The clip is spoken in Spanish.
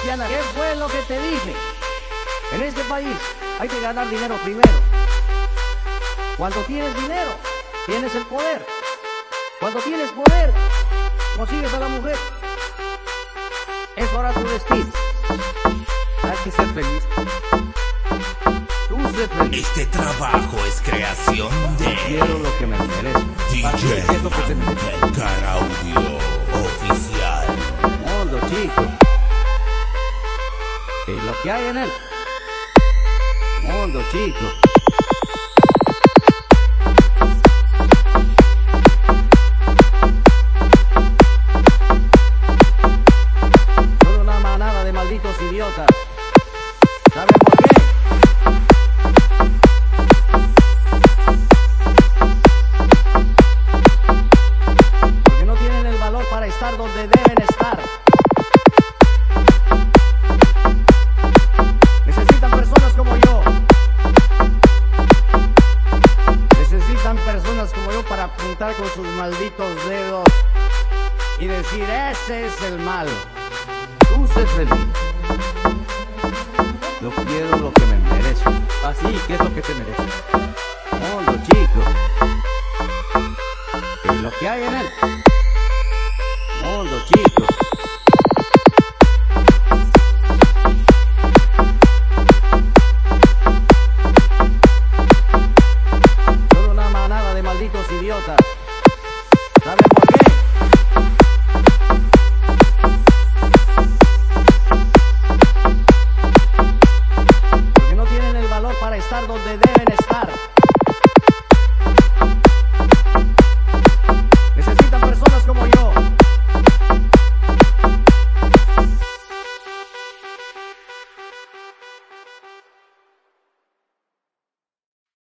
cristiana. ¿Qué fue lo que te dije? En este país hay que ganar dinero primero. Cuando tienes dinero, tienes el poder. Cuando tienes poder, consigues a la mujer. Es ahora tu destino. Hay que ser feliz. Tú sé feliz. Este trabajo es creación de Quiero lo que me merezco. DJ ¿Qué es lo que te merezco? Caraudio Oficial. Mundo, chico. Y lo que hay en él. Mundo, chico. Son una manada de malditos idiotas. ¿Saben por qué? Porque no tienen el valor para estar donde deben estar. Necesitan personas como yo. Necesitan personas como yo para apuntar con sus malditos dedos y decir, ese es el malo. Tú sé feliz. Yo quiero lo que me merezco. Así, ¿qué es lo que te mereces? Mundo, chico. Y lo que hay en él.